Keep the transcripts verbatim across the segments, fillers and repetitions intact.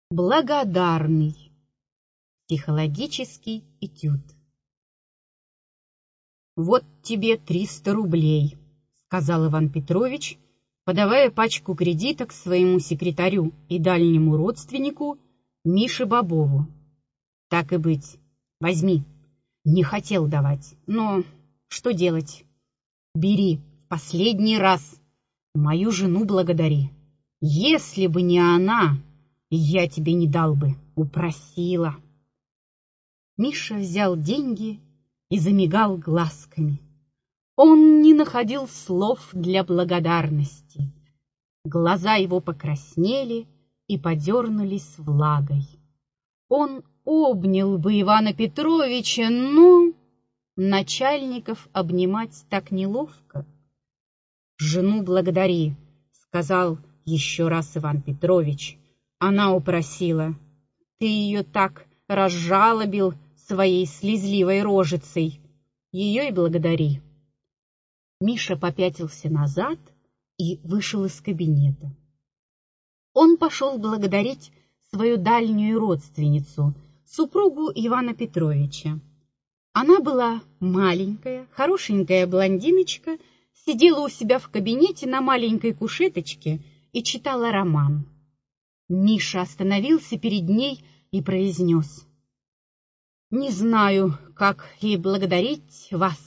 Благодарный. Психологический этюд. «Вот тебе триста рублей», — сказал Иван Петрович, подавая пачку кредиток своему секретарю и дальнему родственнику Мише Бобову. «Так и быть, возьми. Не хотел давать, но что делать? Бери в последний раз. Мою жену благодари. Если бы не она, я тебе не дал бы, упросила». Миша взял деньги и замигал глазками. Он не находил слов для благодарности. Глаза его покраснели и подернулись влагой. Он обнял бы Ивана Петровича, но начальников обнимать так неловко. «Жену благодари», — сказал еще раз Иван Петрович. Она упросила. «Ты ее так разжалобил своей слезливой рожицей. Ее и благодари». Миша попятился назад и вышел из кабинета. Он пошел благодарить свою дальнюю родственницу, супругу Ивана Петровича. Она была маленькая, хорошенькая блондиночка, сидела у себя в кабинете на маленькой кушеточке и читала роман. Миша остановился перед ней и произнес: «Не знаю, как и благодарить вас».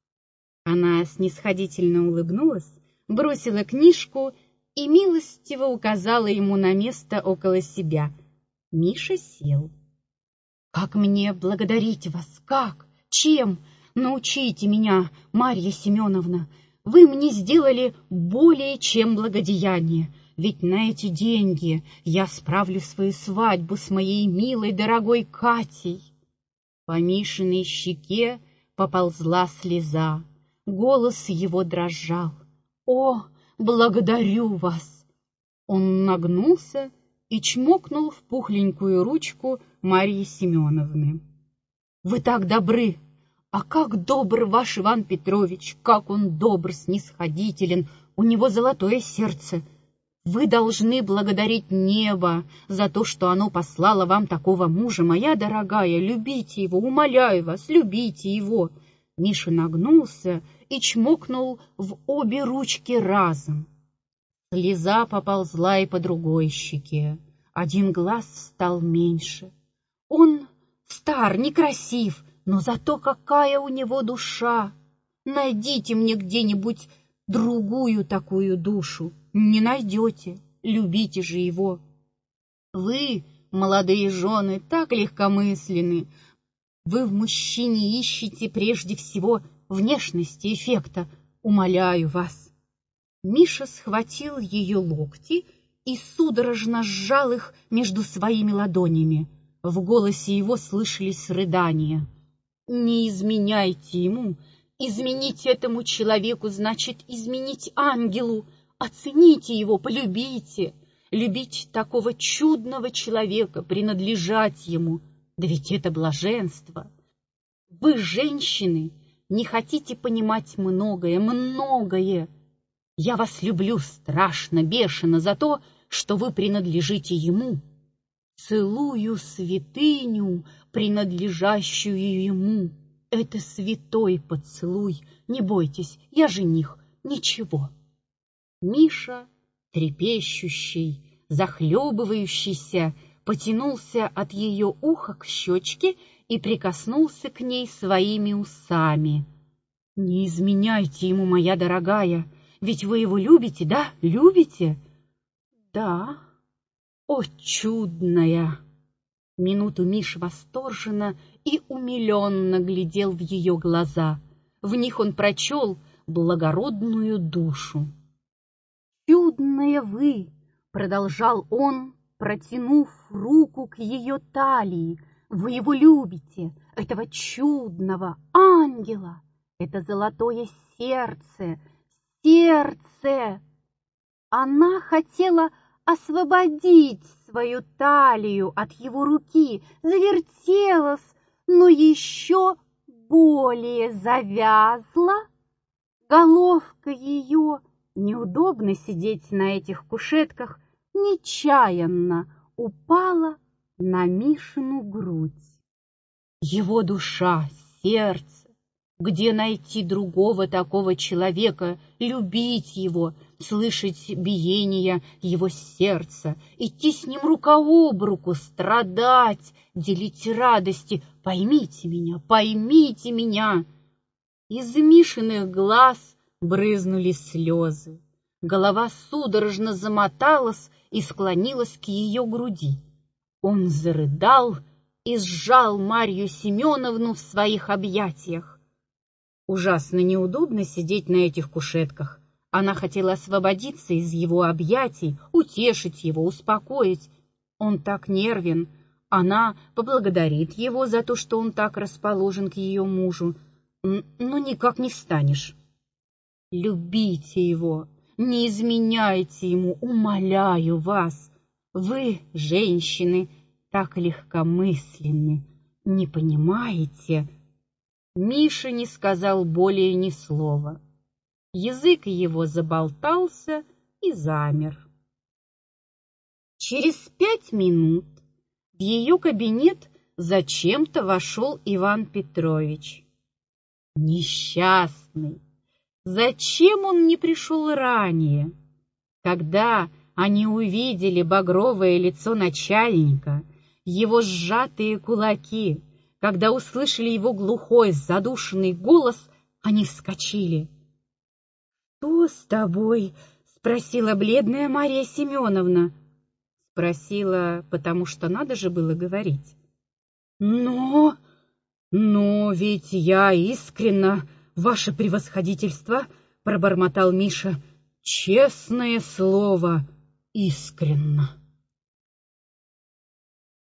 Она снисходительно улыбнулась, бросила книжку и милостиво указала ему на место около себя. Миша сел. «Как мне благодарить вас? Как? Чем? Научите меня, Марья Семеновна. Вы мне сделали более чем благодеяние. Ведь на эти деньги я справлю свою свадьбу с моей милой дорогой Катей». По Мишиной щеке поползла слеза. Голос его дрожал. «О, благодарю вас!» Он нагнулся и чмокнул в пухленькую ручку Марьи Семеновны. «Вы так добры! А как добр ваш Иван Петрович! Как он добр, снисходителен! У него золотое сердце! Вы должны благодарить небо за то, что оно послало вам такого мужа, моя дорогая. Любите его, умоляю вас, любите его!» Миша нагнулся и чмокнул в обе ручки разом. Слеза поползла и по другой щеке. Один глаз стал меньше. Он стар, некрасив, но зато какая у него душа! Найдите мне где-нибудь другую такую душу. Не найдете, любите же его. Вы, молодые жены, так легкомысленны. Вы в мужчине ищете прежде всего внешности, эффекта. Умоляю вас». Миша схватил ее локти и судорожно сжал их между своими ладонями. В голосе его слышались рыдания. «Не изменяйте ему. Изменить этому человеку значит изменить ангелу. Оцените его, полюбите. Любить такого чудного человека, принадлежать ему. Да ведь это блаженство. Вы, женщины, не хотите понимать многое, многое. Я вас люблю страшно, бешено за то, что вы принадлежите ему. Целую святыню, принадлежащую ему. Это святой поцелуй. Не бойтесь, я жених. Ничего». Миша, трепещущий, захлебывающийся, потянулся от ее уха к щечке и прикоснулся к ней своими усами. «Не изменяйте ему, моя дорогая, ведь вы его любите, да? Любите?» «Да». «О, чудная!» Минуту Миша восторженно и умиленно глядел в ее глаза. В них он прочел благородную душу. «Чудная вы!» — продолжал он, протянув руку к ее талии. «Вы его любите, этого чудного ангела, это золотое сердце, сердце!» Она хотела освободить свою талию от его руки, завертелась, но еще более завязла. Головка ее, неудобно сидеть на этих кушетках, нечаянно упала на Мишину грудь. Его душа, сердце, где найти другого такого человека, любить его, слышать биение его сердца, идти с ним рука об руку, страдать, делить радости. Поймите меня, поймите меня. Из Мишиных глаз брызнули слезы. Голова судорожно замоталась и склонилась к ее груди. Он зарыдал и сжал Марью Семеновну в своих объятиях. Ужасно неудобно сидеть на этих кушетках. Она хотела освободиться из его объятий, утешить его, успокоить. Он так нервен. Она поблагодарит его за то, что он так расположен к ее мужу. Но никак не встанешь. Любите его, не изменяйте ему, умоляю вас. Вы, женщины, так легкомысленны, не понимаете. Миша не сказал более ни слова. Язык его заболтался и замер. Через пять минут в ее кабинет зачем-то вошел Иван Петрович. Несчастный! Зачем он не пришел ранее? Когда они увидели багровое лицо начальника, его сжатые кулаки, когда услышали его глухой, задушенный голос, они вскочили. — Что с тобой? — спросила бледная Марья Семеновна. Спросила, потому что надо же было говорить. — Но... но ведь я искренна, ваше превосходительство, — пробормотал Миша. — Честное слово, искренно.